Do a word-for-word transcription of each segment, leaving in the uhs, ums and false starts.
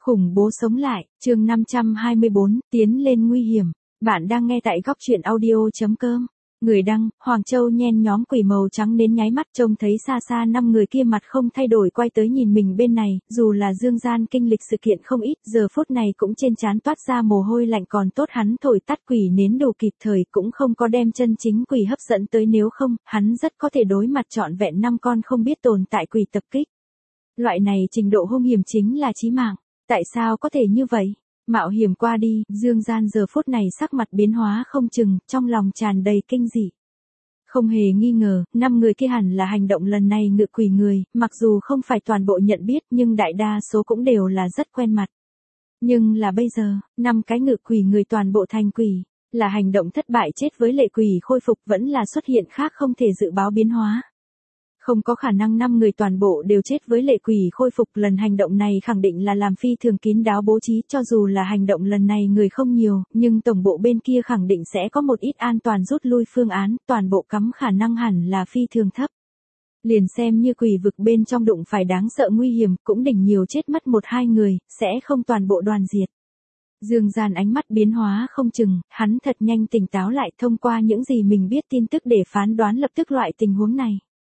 Khủng bố sống lại, chương năm trăm hai mươi bốn, tiến lên nguy hiểm. Bạn đang nghe tại góc truyện audio chấm com. Người đăng, Hoàng Châu nhen nhóm quỷ màu trắng đến nháy mắt trông thấy xa xa năm người kia mặt không thay đổi quay tới nhìn mình bên này, dù là Dương Gian kinh lịch sự kiện không ít, giờ phút này cũng trên trán toát ra mồ hôi lạnh còn tốt hắn thổi tắt quỷ nến đủ kịp thời cũng không có đem chân chính quỷ hấp dẫn tới nếu không, hắn rất có thể đối mặt trọn vẹn năm con không biết tồn tại quỷ tập kích. Loại này trình độ hung hiểm chính là chí mạng. Tại sao có thể như vậy? Mạo hiểm qua đi, Dương Gian giờ phút này sắc mặt biến hóa không chừng, trong lòng tràn đầy kinh dị. Không hề nghi ngờ, năm người kia hẳn là hành động lần này ngự quỷ người, mặc dù không phải toàn bộ nhận biết nhưng đại đa số cũng đều là rất quen mặt. Nhưng là bây giờ, năm cái ngự quỷ người toàn bộ thành quỷ, là hành động thất bại chết với lệ quỷ khôi phục vẫn là xuất hiện khác không thể dự báo biến hóa. Không có khả năng năm người toàn bộ đều chết với lệ quỷ khôi phục lần hành động này khẳng định là làm phi thường kín đáo bố trí cho dù là hành động lần này người không nhiều, nhưng tổng bộ bên kia khẳng định sẽ có một ít an toàn rút lui phương án, toàn bộ cắm khả năng hẳn là phi thường thấp. Liền xem như quỷ vực bên trong đụng phải đáng sợ nguy hiểm cũng đỉnh nhiều chết mất một hai người, sẽ không toàn bộ đoàn diệt. Dương Gian ánh mắt biến hóa không chừng, hắn thật nhanh tỉnh táo lại thông qua những gì mình biết tin tức để phán đoán lập tức loại tình huống này.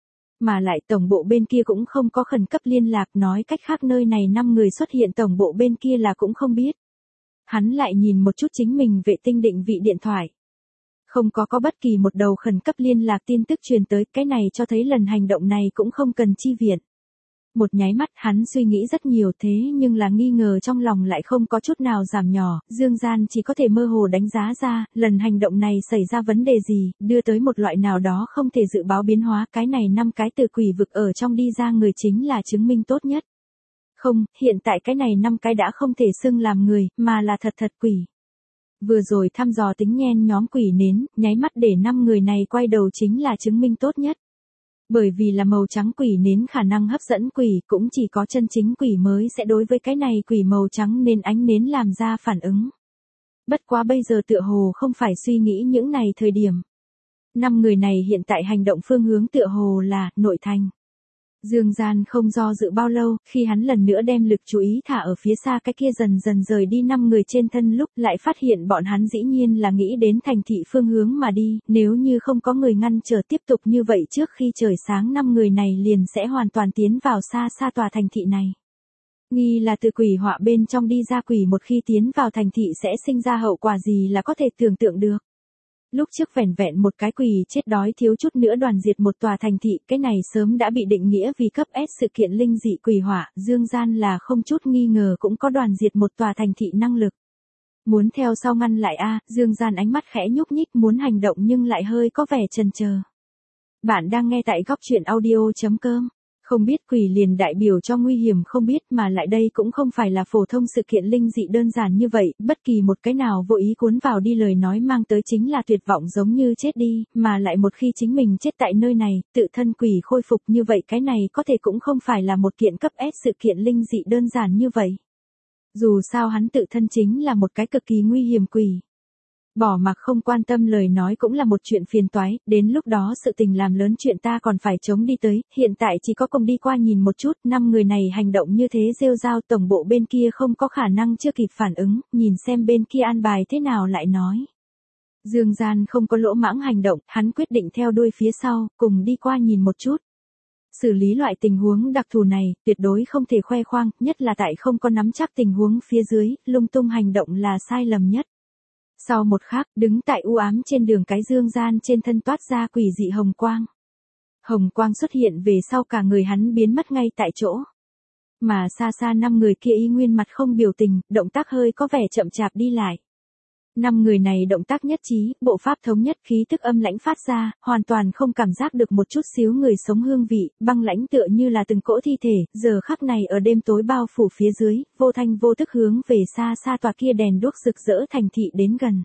Mà lại tổng bộ bên kia cũng không có khẩn cấp liên lạc nói cách khác nơi này năm người xuất hiện tổng bộ bên kia là cũng không biết. Hắn lại nhìn một chút chính mình vệ tinh định vị điện thoại. Không có có bất kỳ một đầu khẩn cấp liên lạc tin tức truyền tới, cái này cho thấy lần hành động này cũng không cần chi viện. Một nháy mắt hắn suy nghĩ rất nhiều thế nhưng là nghi ngờ trong lòng lại không có chút nào giảm nhỏ, Dương Gian chỉ có thể mơ hồ đánh giá ra, lần hành động này xảy ra vấn đề gì, đưa tới một loại nào đó không thể dự báo biến hóa, cái này năm cái từ quỷ vực ở trong đi ra người chính là chứng minh tốt nhất. Không, hiện tại cái này năm cái đã không thể xưng làm người, mà là thật thật quỷ. Vừa rồi thăm dò tính nhen nhóm quỷ nến, nháy mắt để năm người này quay đầu chính là chứng minh tốt nhất. Bởi vì là màu trắng quỷ nến khả năng hấp dẫn quỷ cũng chỉ có chân chính quỷ mới sẽ đối với cái này quỷ màu trắng nên ánh nến làm ra phản ứng. Bất quá bây giờ tựa hồ không phải suy nghĩ những này thời điểm. Năm người này hiện tại hành động phương hướng tựa hồ là nội thành. Dương Gian không do dự bao lâu, khi hắn lần nữa đem lực chú ý thả ở phía xa cái kia dần dần rời đi năm người trên thân lúc lại phát hiện bọn hắn dĩ nhiên là nghĩ đến thành thị phương hướng mà đi, nếu như không có người ngăn trở tiếp tục như vậy trước khi trời sáng năm người này liền sẽ hoàn toàn tiến vào xa xa tòa thành thị này. Nghi là từ quỷ họa bên trong đi ra quỷ một khi tiến vào thành thị sẽ sinh ra hậu quả gì là có thể tưởng tượng được. Lúc trước vẻn vẹn một cái quỷ chết đói thiếu chút nữa đoàn diệt một tòa thành thị, cái này sớm đã bị định nghĩa vì cấp S sự kiện linh dị quỷ hỏa, Dương Gian là không chút nghi ngờ cũng có đoàn diệt một tòa thành thị năng lực. Muốn theo sau ngăn lại a, Dương Gian ánh mắt khẽ nhúc nhích muốn hành động nhưng lại hơi có vẻ chần chờ. Bạn đang nghe tại góc truyện audio chấm com. Không biết quỷ liền đại biểu cho nguy hiểm không biết mà lại đây cũng không phải là phổ thông sự kiện linh dị đơn giản như vậy, bất kỳ một cái nào vô ý cuốn vào đi lời nói mang tới chính là tuyệt vọng giống như chết đi, mà lại một khi chính mình chết tại nơi này, tự thân quỷ khôi phục như vậy cái này có thể cũng không phải là một kiện cấp S sự kiện linh dị đơn giản như vậy. Dù sao hắn tự thân chính là một cái cực kỳ nguy hiểm quỷ. Bỏ mặc không quan tâm lời nói cũng là một chuyện phiền toái, đến lúc đó sự tình làm lớn chuyện ta còn phải chống đi tới, hiện tại chỉ có cùng đi qua nhìn một chút, năm người này hành động như thế rêu rao tổng bộ bên kia không có khả năng chưa kịp phản ứng, nhìn xem bên kia an bài thế nào lại nói. Dương Gian không có lỗ mãng hành động, hắn quyết định theo đuôi phía sau, cùng đi qua nhìn một chút. Xử lý loại tình huống đặc thù này, tuyệt đối không thể khoe khoang, nhất là tại không có nắm chắc tình huống phía dưới, lung tung hành động là sai lầm nhất. Sau một khắc, đứng tại u ám trên đường cái Dương Gian trên thân toát ra quỷ dị hồng quang. Hồng quang xuất hiện về sau cả người hắn biến mất ngay tại chỗ. Mà xa xa năm người kia y nguyên mặt không biểu tình, động tác hơi có vẻ chậm chạp đi lại. Năm người này động tác nhất trí, bộ pháp thống nhất khí tức âm lãnh phát ra, hoàn toàn không cảm giác được một chút xíu người sống hương vị, băng lãnh tựa như là từng cỗ thi thể, giờ khắc này ở đêm tối bao phủ phía dưới, vô thanh vô tức hướng về xa xa tòa kia đèn đuốc rực rỡ thành thị đến gần.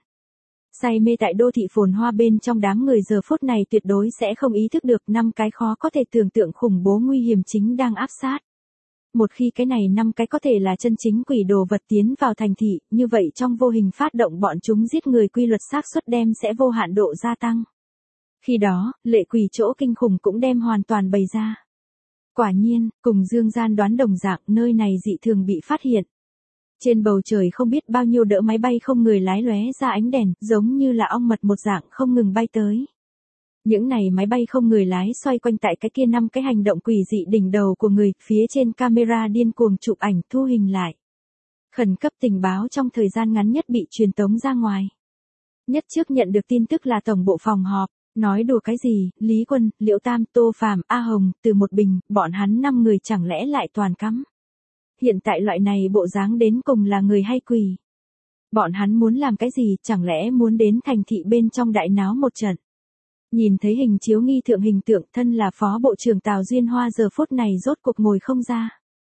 Say mê tại đô thị phồn hoa bên trong đám người giờ phút này tuyệt đối sẽ không ý thức được năm cái khó có thể tưởng tượng khủng bố nguy hiểm chính đang áp sát. Một khi cái này năm cái có thể là chân chính quỷ đồ vật tiến vào thành thị, như vậy trong vô hình phát động bọn chúng giết người quy luật xác suất đem sẽ vô hạn độ gia tăng. Khi đó, lệ quỷ chỗ kinh khủng cũng đem hoàn toàn bày ra. Quả nhiên, cùng Dương Gian đoán đồng dạng nơi này dị thường bị phát hiện. Trên bầu trời không biết bao nhiêu đỡ máy bay không người lái lóe ra ánh đèn, giống như là ong mật một dạng không ngừng bay tới. Những này máy bay không người lái xoay quanh tại cái kia năm cái hành động quỷ dị đỉnh đầu của người, phía trên camera điên cuồng chụp ảnh thu hình lại. Khẩn cấp tình báo trong thời gian ngắn nhất bị truyền tống ra ngoài. Nhất trước nhận được tin tức là tổng bộ phòng họp, nói đùa cái gì, Lý Quân, Liễu Tam, Tô Phàm, A Hồng, Từ Một Bình, bọn hắn năm người chẳng lẽ lại toàn cắm. Hiện tại loại này bộ dáng đến cùng là người hay quỷ. Bọn hắn muốn làm cái gì, chẳng lẽ muốn đến thành thị bên trong đại náo một trận. Nhìn thấy hình chiếu nghi thượng hình tượng, thân là phó bộ trưởng Tào Duyên Hoa giờ phút này rốt cuộc ngồi không ra.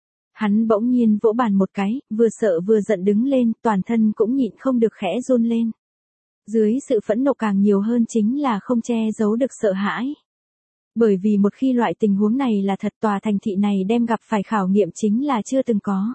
Hắn bỗng nhiên vỗ bàn một cái, vừa sợ vừa giận đứng lên, toàn thân cũng nhịn không được khẽ run lên. Dưới sự phẫn nộ càng nhiều hơn chính là không che giấu được sợ hãi. Bởi vì một khi loại tình huống này là thật, tòa thành thị này đem gặp phải khảo nghiệm chính là chưa từng có.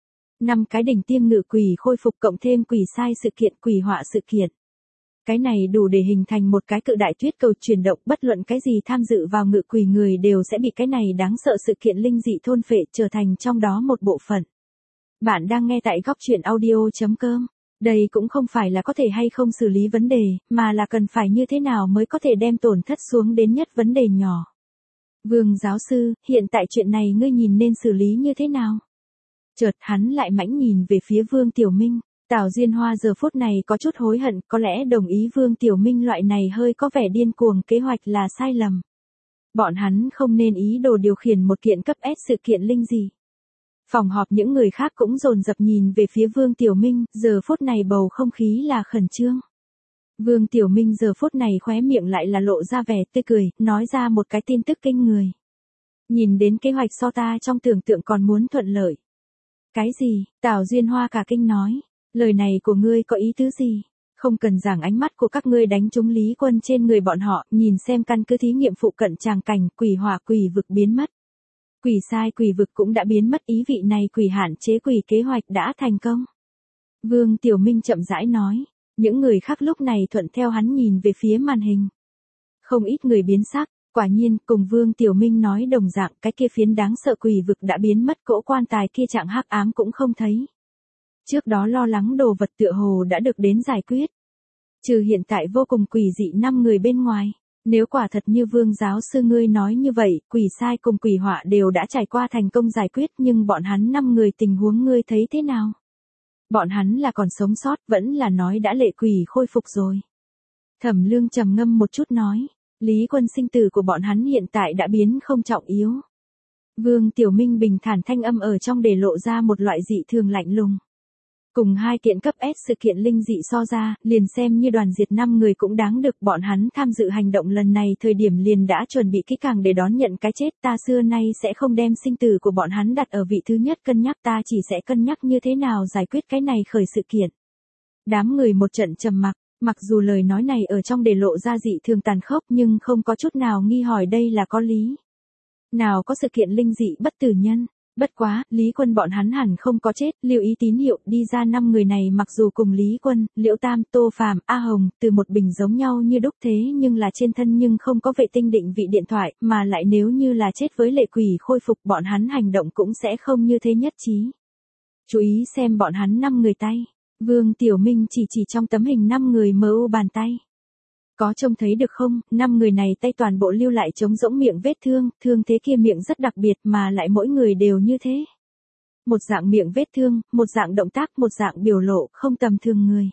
Năm cái đỉnh tiêm ngự quỷ khôi phục cộng thêm quỷ sai sự kiện, quỷ họa sự kiện. Cái này đủ để hình thành một cái cự đại tuyết cầu chuyển động, bất luận cái gì tham dự vào ngự quỷ người đều sẽ bị cái này đáng sợ sự kiện linh dị thôn phệ, trở thành trong đó một bộ phận. Bạn đang nghe tại góc truyện audio chấm com. Đây cũng không phải là có thể hay không xử lý vấn đề, mà là cần phải như thế nào mới có thể đem tổn thất xuống đến nhất vấn đề nhỏ. Vương giáo sư, hiện tại chuyện này ngươi nhìn nên xử lý như thế nào? Chợt hắn lại mãnh nhìn về phía Vương Tiểu Minh. Tào Duyên Hoa giờ phút này có chút hối hận, có lẽ đồng ý Vương Tiểu Minh loại này hơi có vẻ điên cuồng kế hoạch là sai lầm. Bọn hắn không nên ý đồ điều khiển một kiện cấp S sự kiện linh dị. Phòng họp những người khác cũng dồn dập nhìn về phía Vương Tiểu Minh, giờ phút này bầu không khí là khẩn trương. Vương Tiểu Minh giờ phút này khóe miệng lại là lộ ra vẻ tươi cười, nói ra một cái tin tức kinh người. Nhìn đến kế hoạch so ta trong tưởng tượng còn muốn thuận lợi. Cái gì? Tào Duyên Hoa cả kinh nói. Lời này của ngươi có ý tứ gì? Không cần giảng ánh mắt của các ngươi đánh trúng Lý Quân trên người bọn họ, nhìn xem căn cứ thí nghiệm phụ cận tràng cảnh, quỷ hỏa quỷ vực biến mất. Quỷ sai quỷ vực cũng đã biến mất, ý vị này quỷ hạn chế quỷ kế hoạch đã thành công. Vương Tiểu Minh chậm rãi nói, những người khác lúc này thuận theo hắn nhìn về phía màn hình. Không ít người biến sắc, quả nhiên cùng Vương Tiểu Minh nói đồng dạng, cái kia phiến đáng sợ quỷ vực đã biến mất, cỗ quan tài kia trạng hắc ám cũng không thấy. Trước đó lo lắng đồ vật tựa hồ đã được đến giải quyết. Trừ hiện tại vô cùng quỷ dị năm người bên ngoài. Nếu quả thật như Vương giáo sư ngươi nói như vậy, quỷ sai cùng quỷ họa đều đã trải qua thành công giải quyết, nhưng bọn hắn năm người tình huống ngươi thấy thế nào? Bọn hắn là còn sống sót, vẫn là nói đã lệ quỷ khôi phục rồi. Thẩm Lương trầm ngâm một chút nói, Lý Quân sinh tử của bọn hắn hiện tại đã biến không trọng yếu. Vương Tiểu Minh bình thản thanh âm ở trong để lộ ra một loại dị thường lạnh lùng. Cùng hai kiện cấp S sự kiện linh dị so ra, liền xem như đoàn diệt năm người cũng đáng được, bọn hắn tham dự hành động lần này thời điểm liền đã chuẩn bị kỹ càng để đón nhận cái chết, ta xưa nay sẽ không đem sinh tử của bọn hắn đặt ở vị thứ nhất cân nhắc, ta chỉ sẽ cân nhắc như thế nào giải quyết cái này khởi sự kiện. Đám người một trận trầm mặc, mặc dù lời nói này ở trong để lộ ra dị thường tàn khốc nhưng không có chút nào nghi hỏi đây là có lý. Nào có sự kiện linh dị bất tử nhân. Bất quá, Lý Quân bọn hắn hẳn không có chết, lưu ý tín hiệu, đi ra năm người này mặc dù cùng Lý Quân, Liễu Tam, Tô Phàm, A Hồng, Từ Một Bình giống nhau như đúc thế nhưng là trên thân nhưng không có vệ tinh định vị điện thoại, mà lại nếu như là chết với lệ quỷ khôi phục bọn hắn hành động cũng sẽ không như thế nhất trí. Chú ý xem bọn hắn năm người tay. Vương Tiểu Minh chỉ chỉ trong tấm hình năm người mờ u bàn tay. Có trông thấy được không, năm người này tay toàn bộ lưu lại trống rỗng miệng vết thương, thương thế kia miệng rất đặc biệt mà lại mỗi người đều như thế. Một dạng miệng vết thương, một dạng động tác, một dạng biểu lộ, không tầm thường người.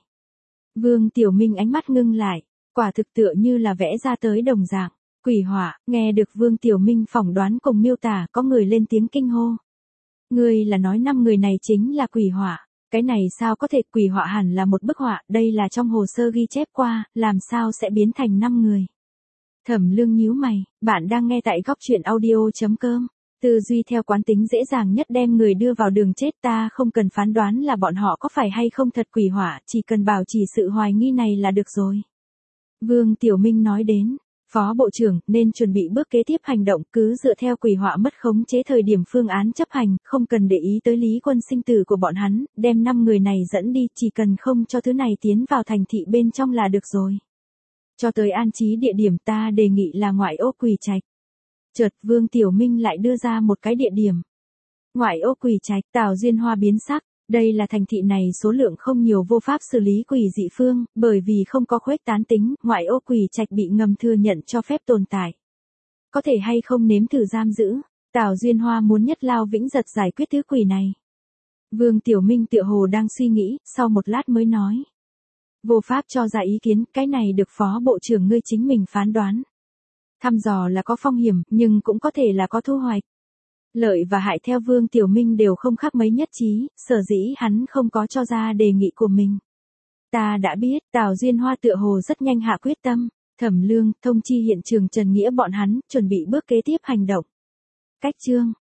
Vương Tiểu Minh ánh mắt ngưng lại, quả thực tựa như là vẽ ra tới đồng dạng. Quỷ hỏa, nghe được Vương Tiểu Minh phỏng đoán cùng miêu tả, có người lên tiếng kinh hô. Người là nói năm người này chính là quỷ hỏa. Cái này sao có thể, quỷ họa hẳn là một bức họa, đây là trong hồ sơ ghi chép qua, làm sao sẽ biến thành năm người. Thẩm Lương nhíu mày, bạn đang nghe tại góc truyện audio chấm com. Tư duy theo quán tính dễ dàng nhất đem người đưa vào đường chết, ta không cần phán đoán là bọn họ có phải hay không thật quỷ họa, chỉ cần bảo trì sự hoài nghi này là được rồi. Vương Tiểu Minh nói đến, Phó Bộ trưởng nên chuẩn bị bước kế tiếp hành động, cứ dựa theo quỷ họa mất khống chế thời điểm phương án chấp hành, không cần để ý tới Lý Quân sinh tử của bọn hắn, đem năm người này dẫn đi, chỉ cần không cho thứ này tiến vào thành thị bên trong là được rồi. Cho tới an trí địa điểm ta đề nghị là ngoại ô Quỷ Trạch. Chợt Vương Tiểu Minh lại đưa ra một cái địa điểm. Ngoại ô Quỷ Trạch, Tào Duyên Hoa biến sắc, Đây là thành thị này số lượng không nhiều vô pháp xử lý quỷ dị phương, bởi vì không có khuếch tán tính, ngoại ô quỷ trạch bị ngầm thừa nhận cho phép tồn tại. Có thể hay không nếm thử giam giữ, Tào Duyên Hoa muốn nhất lao vĩnh giật giải quyết thứ quỷ này. Vương Tiểu Minh tựa hồ đang suy nghĩ, sau một lát mới nói. Vô pháp cho ra ý kiến, cái này được phó bộ trưởng ngươi chính mình phán đoán. Thăm dò là có phong hiểm, nhưng cũng có thể là có thu hoạch. Lợi và hại theo Vương Tiểu Minh đều không khác mấy nhất trí, sở dĩ hắn không có cho ra đề nghị của mình. Ta đã biết, Tào Duyên Hoa tựa hồ rất nhanh hạ quyết tâm, Thẩm Lương, thông chi hiện trường Trần Nghĩa bọn hắn, chuẩn bị bước kế tiếp hành động. Cách chương